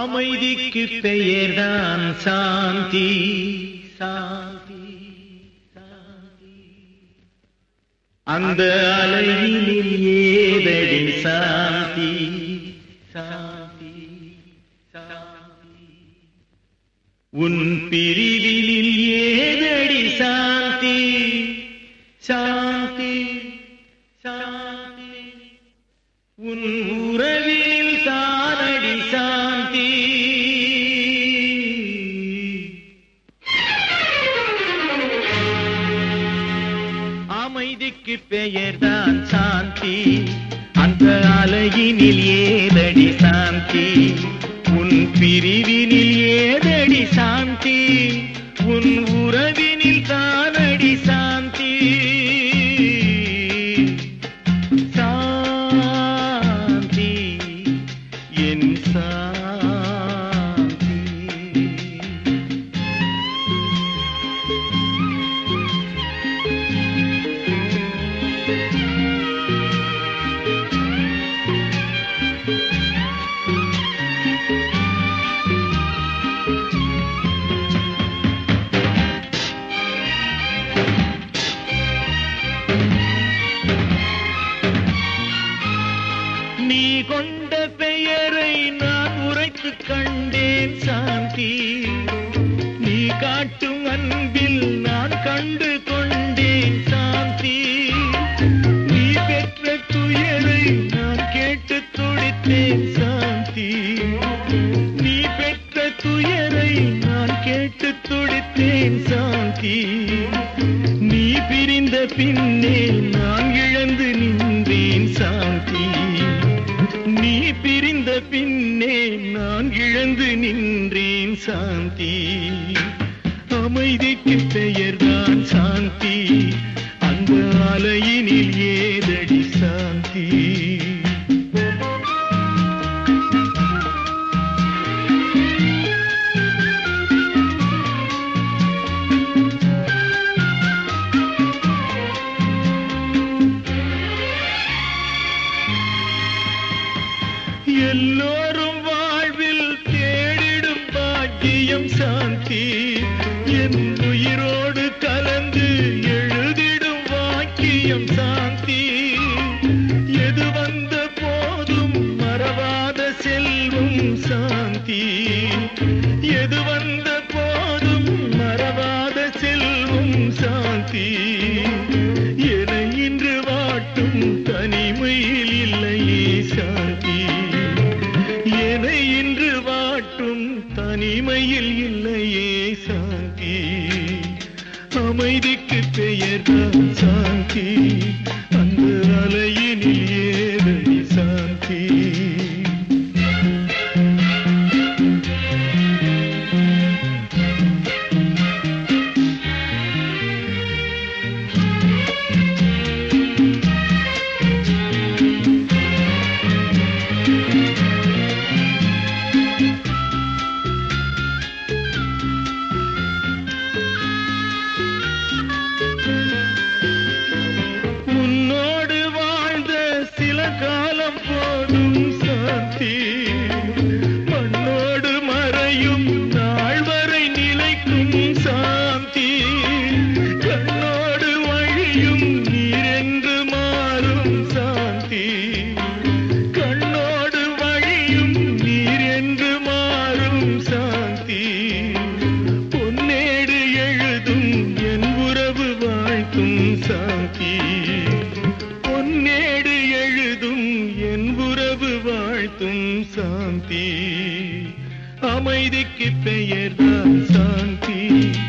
அமைதிக்கு பெயர்தான் சாந்தி. சாந்தி அந்த அலையினில் ஏதடி சாந்தி. சாந்தி உன் பிரிவினில் ஏதடி சாந்தி. சாந்தி சாந்தி உன் உறவினில் தானடி சாந்தி. அமைதிக்கு பெயர்தான் சாந்தி. அந்த அலையினில் ஏதடி சாந்தி. உன் பிரிவினில் ஏதடி சாந்தி. உன் உறவினில் தானடி சாந்தி. சாந்தி என் சாந்தி. நீ கொண்ட பெயரை நான் உரைத்துக் கண்டேன் சாந்தி. நீ காட்டும் அன்பில் நான் கண்டு கொண்டேன் சாந்தி. நீ பெற்ற துயரை நான் கேட்டு துடித்தேன் சாந்தி. நீ பெற்ற துயரை நான் கேட்டு துடித்தேன் சாந்தி. நீ பிரிந்த பின்னே நான் இழந்து நின்றேன் சாந்தி. நீ பிரிந்த பின்னே நான் இழந்து நின்றேன் சாந்தி. அமைதிக்கு பெயர்தான் சாந்தி. அந்த அலையினில் ஏதடி சாந்தி. எல்லோரும் வாழ்வில் தேடிடும் பாக்கியம் சாந்தி. என் உயிரோடு கலந்து எழுதிடும் வாக்கியம் சாந்தி. எது வந்த போதும் மறவாத செல்வம் சாந்தி. எது வந்த போதும் மறவாத செல்வம் சாந்தி. என இன்று வாட்டும் தனிமையில் இல்லையே சாந்தி. இன்று வாட்டும் தனிமையில் இல்லையே சாந்தி. அமைதிக்கு பெயர்தான் சாந்தி. அந்த அலையினில் ஏதடி சாந்தி. காலம் போதும் சாந்தி. மண்ணோடு மறையும் நாள் வரை நிலைக்கும் சாந்தி. கண்ணோடு வழியும் நீரென்று மாறும் சாந்தி. கண்ணோடு வழியும் நீரென்று மாறும் சாந்தி. பொன்னேடு எழுதும் என் உறவு வாழ்த்தும் சாந்தி. பொன்னேடு எழுதும் என் உறவு வாழ்த்தும் சாந்தி. அமைதிக்கு பெயர்தான் சாந்தி.